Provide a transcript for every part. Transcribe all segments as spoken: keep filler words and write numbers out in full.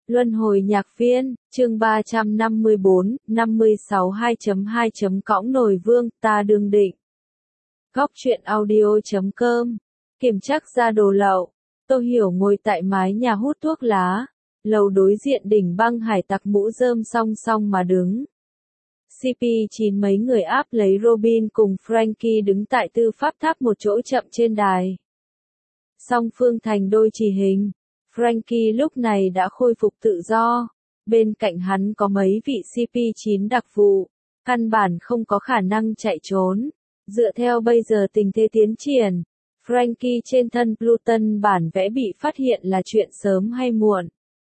Luân hồi nhạc viên, chương ba trăm năm mươi bốn, năm mươi sáu hai chấm hai chấm cõng nồi vương, ta đương định. Góc truyện audio chấm com, kiểm chắc ra đồ lậu. Tô Hiểu ngồi tại mái nhà hút thuốc lá, lầu đối diện đỉnh băng hải tặc mũ rơm song song mà đứng. xê pê chín mấy người áp lấy Robin cùng Frankie đứng tại tư pháp tháp một chỗ chậm trên đài. Song phương thành đôi chỉ hình. Frankie lúc này đã khôi phục tự do. Bên cạnh hắn có mấy vị xê pê chín đặc vụ. Căn bản không có khả năng chạy trốn. Dựa theo bây giờ tình thế tiến triển, Frankie trên thân Pluton bản vẽ bị phát hiện là chuyện sớm hay muộn.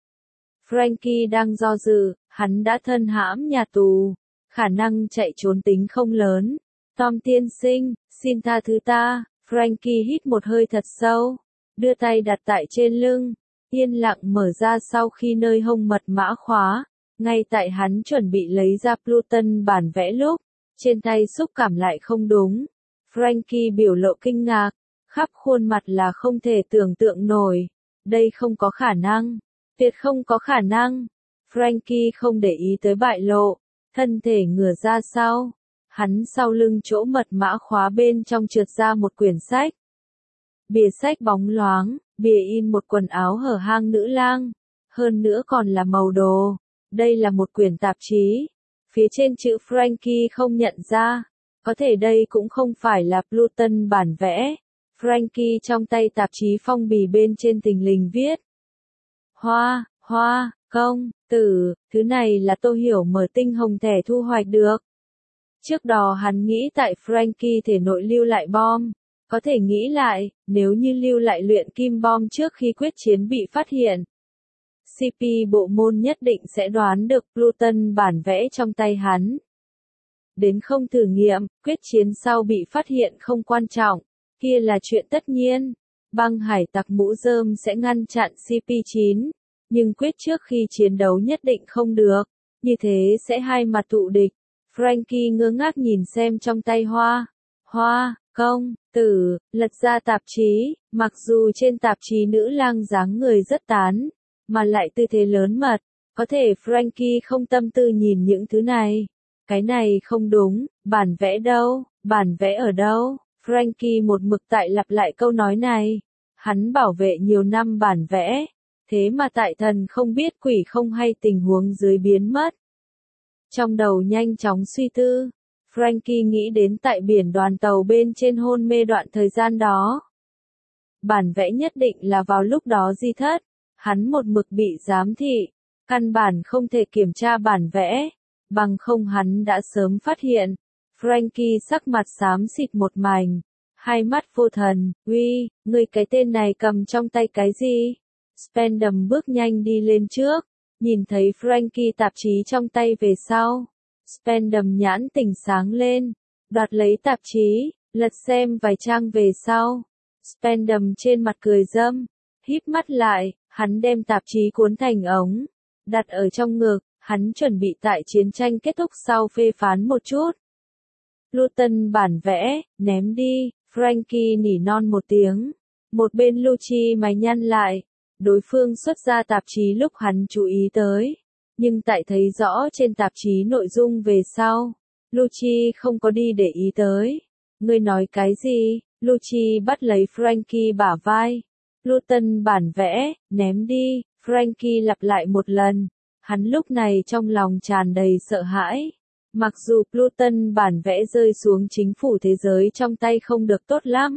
Frankie đang do dự, hắn đã thân hãm nhà tù. Khả năng chạy trốn tính không lớn. Tom tiên sinh, xin tha thứ ta. Frankie hít một hơi thật sâu. Đưa tay đặt tại trên lưng. Yên lặng mở ra sau khi nơi hông mật mã khóa. Ngay tại hắn chuẩn bị lấy ra Pluton bản vẽ lúc. Trên tay xúc cảm lại không đúng. Frankie biểu lộ kinh ngạc. Khắp khuôn mặt là không thể tưởng tượng nổi. Đây không có khả năng. Tuyệt không có khả năng. Frankie không để ý tới bại lộ. Thân thể ngửa ra sau. Hắn sau lưng chỗ mật mã khóa bên trong trượt ra một quyển sách. Bìa sách bóng loáng, bìa in một quần áo hở hang nữ lang. Hơn nữa còn là màu đồ. Đây là một quyển tạp chí. Phía trên chữ Frankie không nhận ra. Có thể đây cũng không phải là Pluton bản vẽ. Frankie trong tay tạp chí phong bì bên trên thình lình viết. Hoa, hoa, công, tử, thứ này là Tô Hiểu mở tinh hồng thẻ thu hoạch được. Trước đó hắn nghĩ tại Frankie thể nội lưu lại bom. Có thể nghĩ lại, nếu như lưu lại luyện kim bom trước khi quyết chiến bị phát hiện. xê pê bộ môn nhất định sẽ đoán được Pluton bản vẽ trong tay hắn. Đến không thử nghiệm, quyết chiến sau bị phát hiện không quan trọng, kia là chuyện tất nhiên. Băng hải tặc mũ rơm sẽ ngăn chặn xê pê chín, nhưng quyết trước khi chiến đấu nhất định không được, như thế sẽ hai mặt thụ địch. Frankie ngơ ngác nhìn xem trong tay hoa, hoa, công, tử, lật ra tạp chí, mặc dù trên tạp chí nữ lang dáng người rất tán, mà lại tư thế lớn mật, có thể Frankie không tâm tư nhìn những thứ này. Cái này không đúng, bản vẽ đâu, bản vẽ ở đâu? Frankie một mực tại lặp lại câu nói này. Hắn bảo vệ nhiều năm bản vẽ, thế mà tại thần không biết quỷ không hay tình huống dưới biến mất. Trong đầu nhanh chóng suy tư, Frankie nghĩ đến tại biển đoàn tàu bên trên hôn mê đoạn thời gian đó. Bản vẽ nhất định là vào lúc đó di thất, hắn một mực bị giám thị, căn bản không thể kiểm tra bản vẽ, bằng không hắn đã sớm phát hiện. Frankie sắc mặt xám xịt một mảnh, hai mắt vô thần, uy, ngươi cái tên này cầm trong tay cái gì? Spandam bước nhanh đi lên trước, nhìn thấy Frankie tạp chí trong tay về sau. Spandam nhãn tỉnh sáng lên, đoạt lấy tạp chí, lật xem vài trang về sau. Spandam trên mặt cười râm, híp mắt lại, hắn đem tạp chí cuốn thành ống, đặt ở trong ngực, hắn chuẩn bị tại chiến tranh kết thúc sau phê phán một chút. Pluton bản vẽ, ném đi, Frankie nỉ non một tiếng. Một bên Lucci mày nhăn lại, đối phương xuất ra tạp chí lúc hắn chú ý tới. Nhưng tại thấy rõ trên tạp chí nội dung về sau, Lucci không có đi để ý tới. Ngươi nói cái gì? Lucci bắt lấy Frankie bả vai. Pluton bản vẽ, ném đi, Frankie lặp lại một lần. Hắn lúc này trong lòng tràn đầy sợ hãi. Mặc dù Pluton bản vẽ rơi xuống chính phủ thế giới trong tay không được tốt lắm.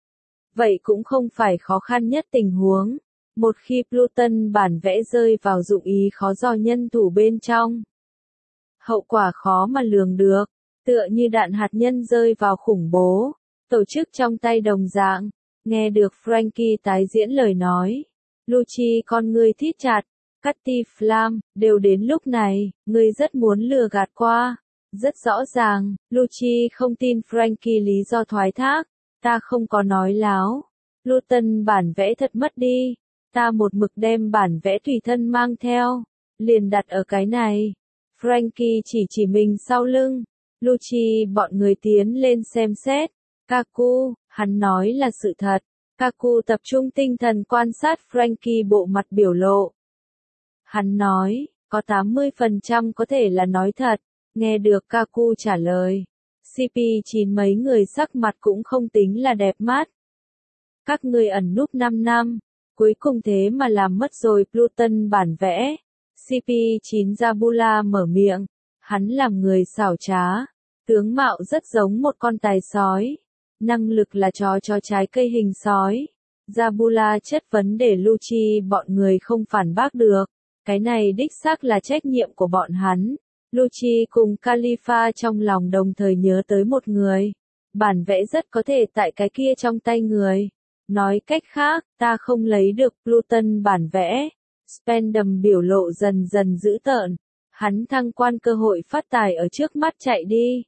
Vậy cũng không phải khó khăn nhất tình huống. Một khi Pluton bản vẽ rơi vào dụng ý khó do nhân thủ bên trong. Hậu quả khó mà lường được, tựa như đạn hạt nhân rơi vào khủng bố. Tổ chức trong tay đồng dạng, nghe được Frankie tái diễn lời nói. Lucci con ngươi thít chặt. Cutty Flam, đều đến lúc này, ngươi rất muốn lừa gạt qua. Rất rõ ràng, Lucci không tin Frankie lý do thoái thác. Ta không có nói láo. Pluton bản vẽ thật mất đi. Ta một mực đem bản vẽ tùy thân mang theo. Liền đặt ở cái này. Frankie chỉ chỉ mình sau lưng. Lucci bọn người tiến lên xem xét. Kaku, hắn nói là sự thật. Kaku tập trung tinh thần quan sát Frankie bộ mặt biểu lộ. Hắn nói, có tám mươi phần trăm có thể là nói thật. Nghe được Kaku trả lời. xê pê chín mấy người sắc mặt cũng không tính là đẹp mắt. Các ngươi ẩn núp năm năm. Cuối cùng thế mà làm mất rồi Pluton bản vẽ. xê pê chín Zabula mở miệng. Hắn làm người xảo trá. Tướng mạo rất giống một con tài sói. Năng lực là chó cho trái cây hình sói. Zabula chất vấn để Lucci bọn người không phản bác được. Cái này đích xác là trách nhiệm của bọn hắn. Lucci cùng Khalifa trong lòng đồng thời nhớ tới một người. Bản vẽ rất có thể tại cái kia trong tay người. Nói cách khác, ta không lấy được Pluton bản vẽ. Spendam biểu lộ dần dần dữ tợn. Hắn thăng quan cơ hội phát tài ở trước mắt chạy đi.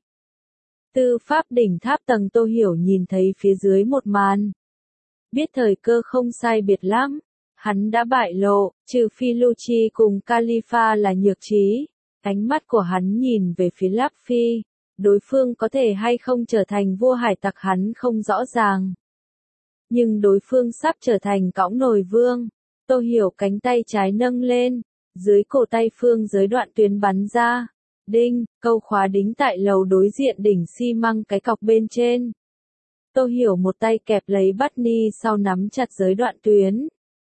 Tư pháp đỉnh tháp tầng Tô Hiểu nhìn thấy phía dưới một màn. Biết thời cơ không sai biệt lắm. Hắn đã bại lộ, trừ phi Lucci cùng Khalifa là nhược trí. Ánh mắt của hắn nhìn về phía Lap Phi. Đối phương có thể hay không trở thành vua hải tặc hắn không rõ ràng. Nhưng đối phương sắp trở thành cõng nồi vương. Tô Hiểu cánh tay trái nâng lên. Dưới cổ tay phương giới đoạn tuyến bắn ra. Đinh, câu khóa đính tại lầu đối diện đỉnh xi măng cái cọc bên trên. Tô Hiểu một tay kẹp lấy Barney sau nắm chặt giới đoạn tuyến.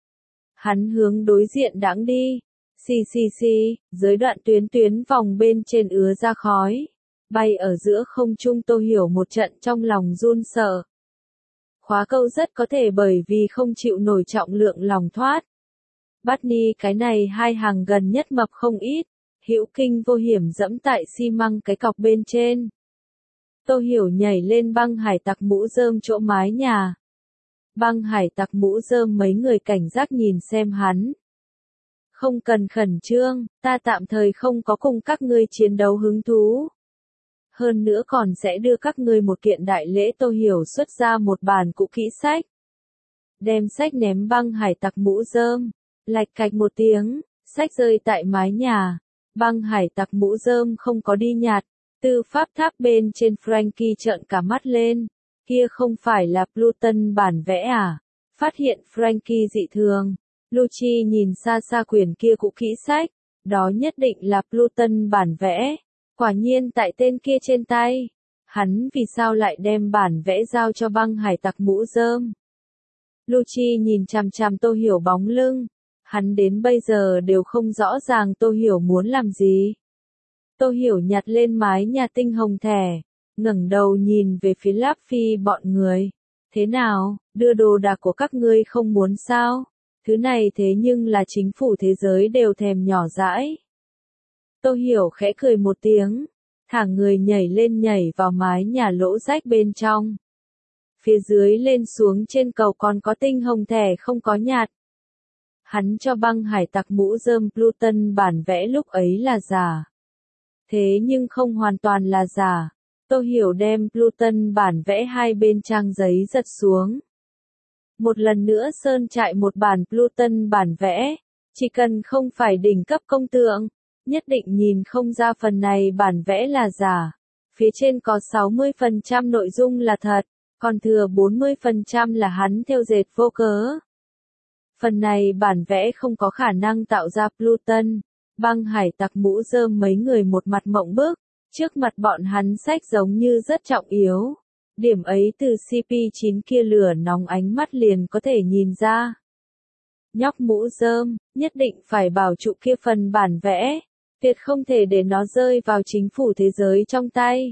Hắn hướng đối diện đãng đi. Xì xì xì, giới đoạn tuyến tuyến vòng bên trên ứa ra khói. Bay ở giữa không trung Tô Hiểu một trận trong lòng run sợ. Khóa câu rất có thể bởi vì không chịu nổi trọng lượng lòng thoát. Barney cái này hai hàng gần nhất mập không ít. Hữu kinh vô hiểm dẫm tại xi măng cái cọc bên trên. Tô Hiểu nhảy lên băng hải tặc mũ rơm chỗ mái nhà. Băng hải tặc mũ rơm mấy người cảnh giác nhìn xem hắn. Không cần khẩn trương, ta tạm thời không có cùng các ngươi chiến đấu hứng thú. Hơn nữa còn sẽ đưa các ngươi một kiện đại lễ. Tô Hiểu xuất ra một bản cũ kỹ sách. Đem sách ném băng hải tặc mũ rơm. Lạch cạch một tiếng, sách rơi tại mái nhà. Băng hải tặc mũ rơm không có đi nhặt. Tư pháp tháp bên trên Frankie trợn cả mắt lên. Kia không phải là Pluton bản vẽ à? Phát hiện Frankie dị thường. Lucci nhìn xa xa quyển kia cũ kỹ sách. Đó nhất định là Pluton bản vẽ. Quả nhiên tại tên kia trên tay. Hắn vì sao lại đem bản vẽ giao cho băng hải tặc mũ rơm? Lucci nhìn chằm chằm Tô Hiểu bóng lưng. Hắn đến bây giờ đều không rõ ràng Tô Hiểu muốn làm gì. Tô Hiểu nhặt lên mái nhà tinh hồng thẻ, ngẩng đầu nhìn về phía Lap Phi bọn người. Thế nào, đưa đồ đạc của các ngươi không muốn sao? Thứ này thế nhưng là chính phủ thế giới đều thèm nhỏ dãi. Tô Hiểu khẽ cười một tiếng, thả người nhảy lên nhảy vào mái nhà lỗ rách bên trong. Phía dưới lên xuống trên cầu còn có tinh hồng thẻ không có nhạt. Hắn cho băng hải tặc mũ rơm Pluton bản vẽ lúc ấy là giả. Thế nhưng không hoàn toàn là giả. Tô Hiểu đem Pluton bản vẽ hai bên trang giấy giật xuống. Một lần nữa sơn trại một bản Pluton bản vẽ. Chỉ cần không phải đỉnh cấp công tượng, nhất định nhìn không ra phần này bản vẽ là giả. Phía trên có sáu mươi phần trăm nội dung là thật, còn thừa bốn mươi phần trăm là hắn thêu dệt vô cớ. Phần này bản vẽ không có khả năng tạo ra Pluton. Băng hải tặc mũ rơm mấy người một mặt mộng bức. Trước mặt bọn hắn sách giống như rất trọng yếu. Điểm ấy từ xê pê chín kia lửa nóng ánh mắt liền có thể nhìn ra. Nhóc mũ rơm, nhất định phải bảo trụ kia phần bản vẽ. Tuyệt không thể để nó rơi vào chính phủ thế giới trong tay.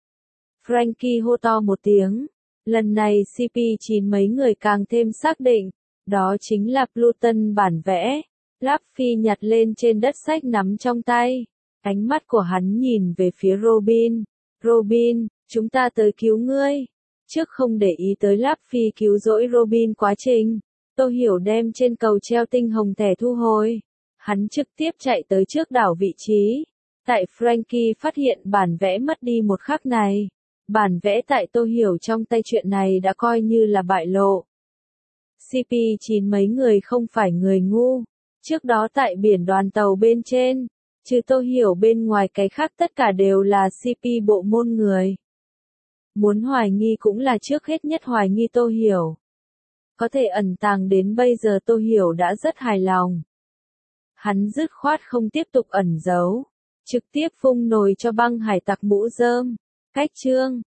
Frankie hô to một tiếng. Lần này xê pê chín mấy người càng thêm xác định. Đó chính là Pluton bản vẽ. Lap Phi nhặt lên trên đất sách nắm trong tay. Ánh mắt của hắn nhìn về phía Robin. Robin, chúng ta tới cứu ngươi. Trước không để ý tới Lap Phi cứu rỗi Robin quá trình. Tô Hiểu đem trên cầu treo tinh hồng thẻ thu hồi. Hắn trực tiếp chạy tới trước đảo vị trí. Tại Frankie phát hiện bản vẽ mất đi một khắc này. Bản vẽ tại Tô Hiểu trong tay chuyện này đã coi như là bại lộ. xê pê chín mấy người không phải người ngu. Trước đó tại biển đoàn tàu bên trên, trừ Tô Hiểu bên ngoài cái khác tất cả đều là xê pê bộ môn người. Muốn hoài nghi cũng là trước hết nhất hoài nghi Tô Hiểu. Có thể ẩn tàng đến bây giờ Tô Hiểu đã rất hài lòng. hắn dứt khoát không tiếp tục ẩn giấu, trực tiếp vung nồi cho băng hải tặc mũ rơm. Cách chương